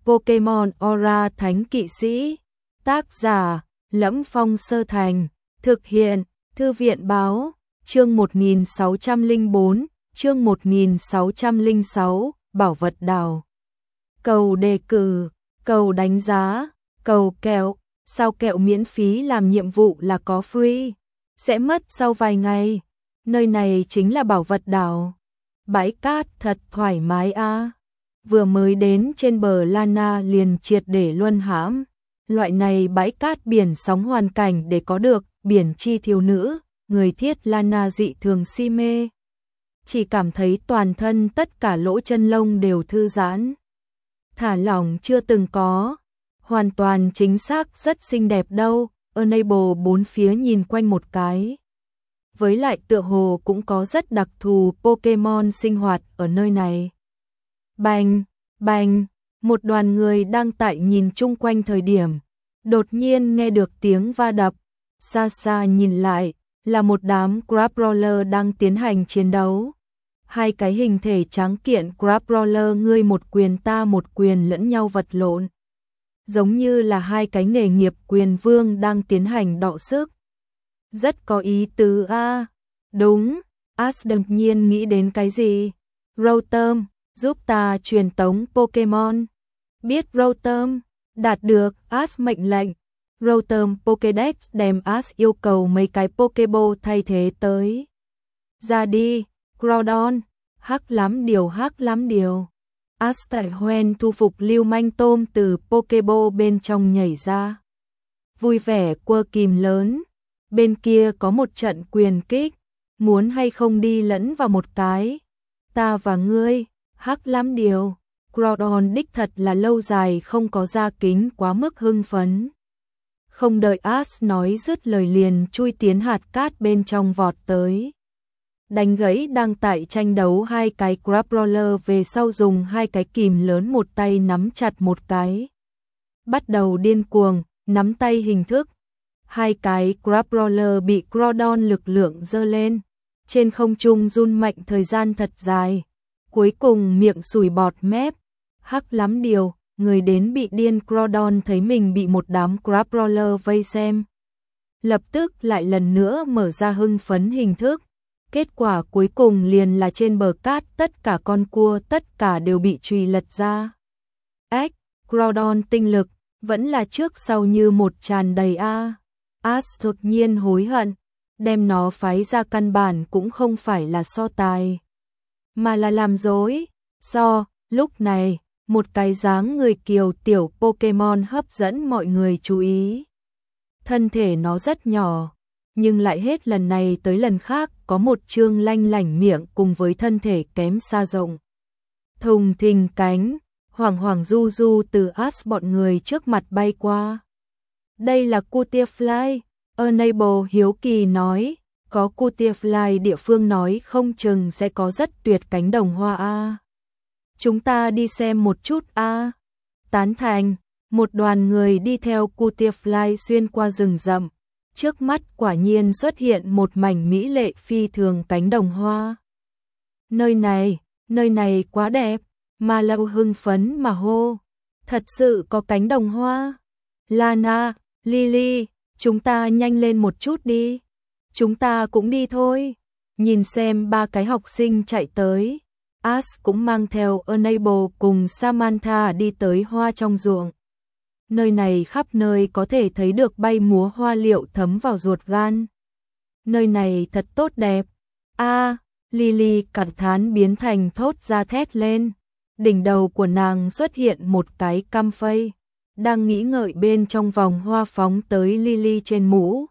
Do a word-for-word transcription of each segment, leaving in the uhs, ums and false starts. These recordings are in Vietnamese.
Pokemon Aura Thánh Kỵ Sĩ. Tác giả: Lẫm Phong Sơ Thành. Thực hiện: Thư viện báo. Chương một nghìn sáu trăm lẻ bốn, chương một nghìn sáu trăm lẻ sáu, Bảo vật đào. Cầu đề cử, cầu đánh giá, cầu kẹo. Sao kẹo miễn phí làm nhiệm vụ là có free, sẽ mất sau vài ngày. Nơi này chính là bảo vật đảo. Bãi cát thật thoải mái a. À. Vừa mới đến trên bờ Lana liền triệt để luân hãm. Loại này bãi cát biển sóng hoàn cảnh để có được, biển chi thiếu nữ, người thiết Lana dị thường si mê. Chỉ cảm thấy toàn thân tất cả lỗ chân lông đều thư giãn. Thả lỏng chưa từng có. Hoàn toàn chính xác rất xinh đẹp đâu. Enable bốn phía nhìn quanh một cái. Với lại tựa hồ cũng có rất đặc thù Pokemon sinh hoạt ở nơi này. Bành, bành, một đoàn người đang tại nhìn chung quanh thời điểm. Đột nhiên nghe được tiếng va đập. Xa xa nhìn lại, là một đám Crabrawler đang tiến hành chiến đấu. Hai cái hình thể tráng kiện Crabrawler ngươi một quyền ta một quyền lẫn nhau vật lộn. Giống như là hai cái nghề nghiệp quyền vương đang tiến hành đọ sức. Rất có ý tứ a. À. Đúng, Ash đột nhiên nghĩ đến cái gì? Rotom, giúp ta truyền tống Pokemon. Biết Rotom, đạt được Ash mệnh lệnh. Rotom Pokédex đem Ash yêu cầu mấy cái Pokéball thay thế tới. Ra đi, Groudon, hắc lắm điều hắc lắm điều. Ash tại hoen thu phục lưu manh tôm từ Pokéball bên trong nhảy ra. Vui vẻ quơ kìm lớn. Bên kia có một trận quyền kích. Muốn hay không đi lẫn vào một cái. Ta và ngươi, hắc lắm điều. Groudon đích thật là lâu dài không có ra kính quá mức hưng phấn. Không đợi Ash nói dứt lời liền chui tiến hạt cát bên trong vọt tới. Đánh gãy đang tại tranh đấu hai cái Crabrawler về sau dùng hai cái kìm lớn một tay nắm chặt một cái. Bắt đầu điên cuồng, nắm tay hình thức. Hai cái Crabrawler bị Groudon lực lượng dơ lên. Trên không trung run mạnh thời gian thật dài. Cuối cùng miệng sủi bọt mép. Hắc lắm điều, người đến bị điên Groudon thấy mình bị một đám Crabrawler vây xem. Lập tức lại lần nữa mở ra hưng phấn hình thức. Kết quả cuối cùng liền là trên bờ cát tất cả con cua tất cả đều bị chùy lật ra. Ếch, Groudon tinh lực, vẫn là trước sau như một tràn đầy a. Ash đột nhiên hối hận, đem nó phái ra căn bản cũng không phải là so tài, mà là làm dối. So, lúc này, một cái dáng người kiều tiểu Pokemon hấp dẫn mọi người chú ý. Thân thể nó rất nhỏ. Nhưng lại hết lần này tới lần khác có một trương lanh lảnh miệng cùng với thân thể kém xa rộng. Thùng thình cánh, hoảng hoảng du du từ Ash bọn người trước mặt bay qua. Đây là Cutiefly, Enable hiếu kỳ nói, có Cutiefly địa phương nói không chừng sẽ có rất tuyệt cánh đồng hoa a. Chúng ta đi xem một chút a. Tán thành, một đoàn người đi theo Cutiefly xuyên qua rừng rậm. Trước mắt quả nhiên xuất hiện một mảnh mỹ lệ phi thường cánh đồng hoa. Nơi này, nơi này quá đẹp, mà lâu hưng phấn mà hô. Thật sự có cánh đồng hoa. Lana, Lily, chúng ta nhanh lên một chút đi. Chúng ta cũng đi thôi. Nhìn xem ba cái học sinh chạy tới. Ash cũng mang theo Enable cùng Samantha đi tới hoa trong ruộng. Nơi này khắp nơi có thể thấy được bay múa hoa liệu thấm vào ruột gan. Nơi này thật tốt đẹp. A, à, Lily cảm thán biến thành thốt ra thét lên. Đỉnh đầu của nàng xuất hiện một cái cam phây. Đang nghĩ ngợi bên trong vòng hoa phóng tới Lily trên mũ.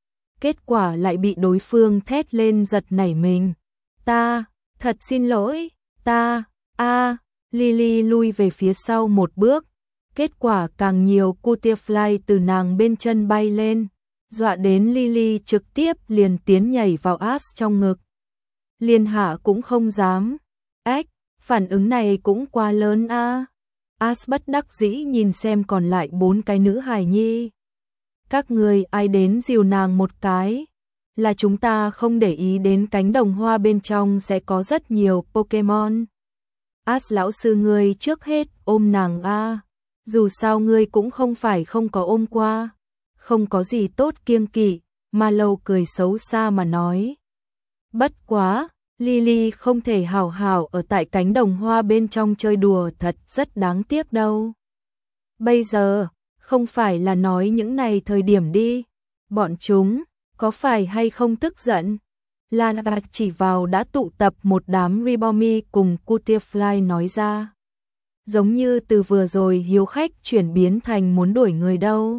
Kết quả lại bị đối phương thét lên giật nảy mình. Ta, thật xin lỗi, ta, a, à, Lily lui về phía sau một bước. Kết quả càng nhiều Cutiefly từ nàng bên chân bay lên, dọa đến Lily trực tiếp liền tiến nhảy vào Ash trong ngực. Liên hạ cũng không dám. Ếch, phản ứng này cũng quá lớn a. À. Ash bất đắc dĩ nhìn xem còn lại bốn cái nữ hài nhi. Các người ai đến dìu nàng một cái. Là chúng ta không để ý đến cánh đồng hoa bên trong sẽ có rất nhiều Pokemon. Ash lão sư người trước hết ôm nàng a. Dù sao ngươi cũng không phải không có ôm qua. Không có gì tốt kiêng kỵ, Marlowe cười xấu xa mà nói. Bất quá, Lily không thể hào hào ở tại cánh đồng hoa bên trong chơi đùa thật rất đáng tiếc đâu. Bây giờ, không phải là nói những này thời điểm đi. Bọn chúng, có phải hay không tức giận? Lana chỉ vào đã tụ tập một đám Ribomi cùng Cutterfly nói ra. Giống như từ vừa rồi hiếu khách chuyển biến thành muốn đuổi người đâu.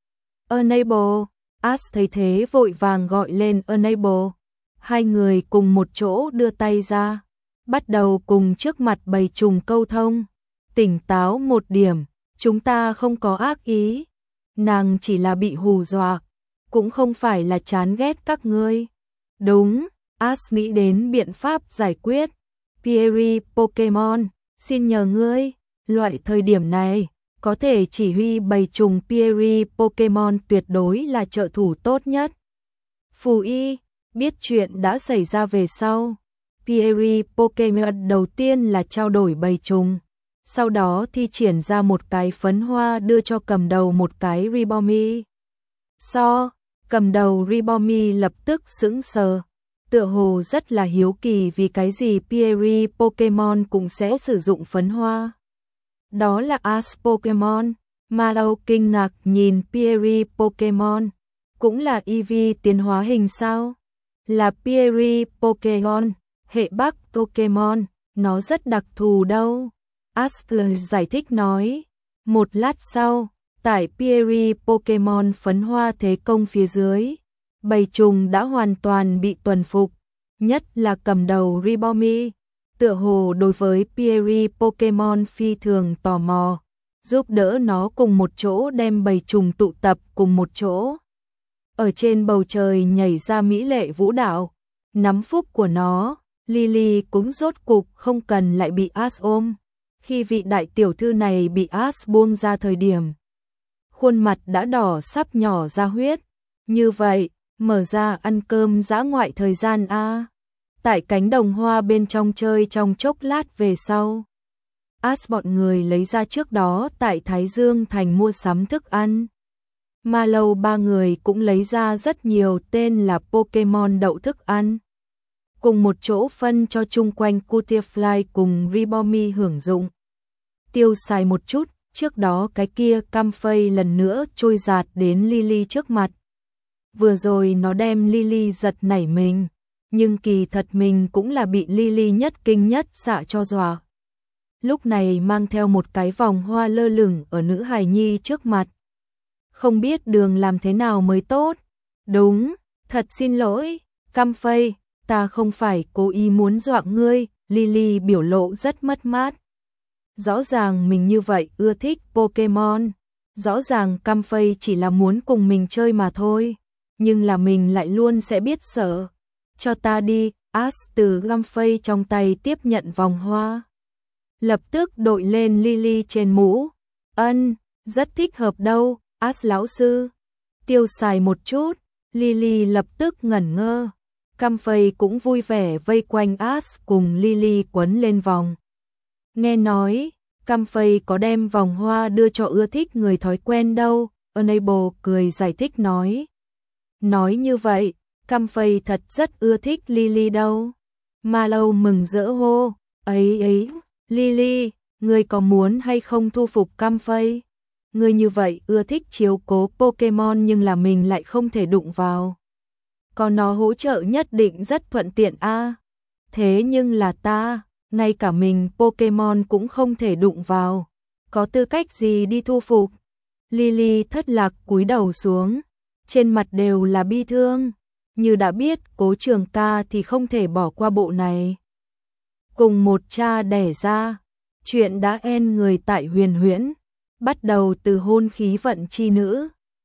Unable, Ash thấy thế vội vàng gọi lên Unable. Hai người cùng một chỗ đưa tay ra, bắt đầu cùng trước mặt bầy trùng câu thông. Tỉnh táo một điểm, chúng ta không có ác ý. Nàng chỉ là bị hù dọa, cũng không phải là chán ghét các ngươi. Đúng, Ash nghĩ đến biện pháp giải quyết. Pierre Pokemon, xin nhờ ngươi, loại thời điểm này, có thể chỉ huy bầy trùng Pierre Pokemon tuyệt đối là trợ thủ tốt nhất. Phù Y, biết chuyện đã xảy ra về sau. Pierre Pokemon đầu tiên là trao đổi bầy trùng, sau đó thi triển ra một cái phấn hoa đưa cho cầm đầu một cái Ribomi. So, cầm đầu Ribomi lập tức sững sờ, tựa hồ rất là hiếu kỳ vì cái gì Pierre Pokemon cũng sẽ sử dụng phấn hoa. Đó là Ash Pokemon. Marlowe kinh ngạc nhìn Pierre Pokemon. Cũng là Eevee tiến hóa hình sao? Là Pierre Pokemon, hệ Bắc Pokemon, nó rất đặc thù đâu. Ash giải thích nói. Một lát sau, tại Pierre Pokemon phấn hoa thế công phía dưới, bầy trùng đã hoàn toàn bị tuần phục, nhất là cầm đầu Ribomi. Tựa hồ đối với Pierre Pokemon phi thường tò mò, giúp đỡ nó cùng một chỗ đem bầy trùng tụ tập cùng một chỗ. Ở trên bầu trời nhảy ra mỹ lệ vũ đạo, nắm phúc của nó, Lily cũng rốt cục không cần lại bị Ash ôm. Khi vị đại tiểu thư này bị Ash buông ra thời điểm, khuôn mặt đã đỏ sắp nhỏ ra huyết. Như vậy, mở ra ăn cơm dã ngoại thời gian a. Tại cánh đồng hoa bên trong chơi trong chốc lát về sau, Ash bọn người lấy ra trước đó tại Thái Dương Thành mua sắm thức ăn. Marlowe ba người cũng lấy ra rất nhiều tên là Pokemon đậu thức ăn, cùng một chỗ phân cho chung quanh Cutterfly cùng Ribomi hưởng dụng. Tiêu xài một chút, trước đó cái kia Comfey lần nữa trôi giạt đến Lily trước mặt. Vừa rồi nó đem Lily giật nảy mình, nhưng kỳ thật mình cũng là bị Lily nhất kinh nhất xạ cho dọa. Lúc này mang theo một cái vòng hoa lơ lửng ở nữ hài nhi trước mặt. Không biết đường làm thế nào mới tốt. Đúng, thật xin lỗi, Comfey, ta không phải cố ý muốn dọa ngươi. Lily biểu lộ rất mất mát. Rõ ràng mình như vậy ưa thích Pokemon, rõ ràng Comfey chỉ là muốn cùng mình chơi mà thôi, nhưng là mình lại luôn sẽ biết sợ. Cho ta đi. Ash từ Comfey trong tay tiếp nhận vòng hoa, lập tức đội lên Lily trên mũ. Ân, rất thích hợp đâu, Ash lão sư. Tiêu xài một chút, Lily lập tức ngẩn ngơ. Comfey cũng vui vẻ vây quanh Ash cùng Lily quấn lên vòng. Nghe nói, Comfey có đem vòng hoa đưa cho ưa thích người thói quen đâu, Unable cười giải thích nói. Nói như vậy, Comfey thật rất ưa thích Lily đâu. Marlowe mừng rỡ hô, ấy ấy, Lily, ngươi có muốn hay không thu phục Comfey? Ngươi như vậy ưa thích chiếu cố Pokemon nhưng là mình lại không thể đụng vào. Còn nó hỗ trợ nhất định rất thuận tiện a. Thế nhưng là ta, ngay cả mình Pokemon cũng không thể đụng vào. Có tư cách gì đi thu phục? Lily thất lạc cúi đầu xuống, trên mặt đều là bi thương. Như đã biết Cố Trường Ca thì không thể bỏ qua bộ này. Cùng một cha đẻ ra, chuyện đã en người tại Huyền Huyễn, bắt đầu từ hôn khí vận chi nữ.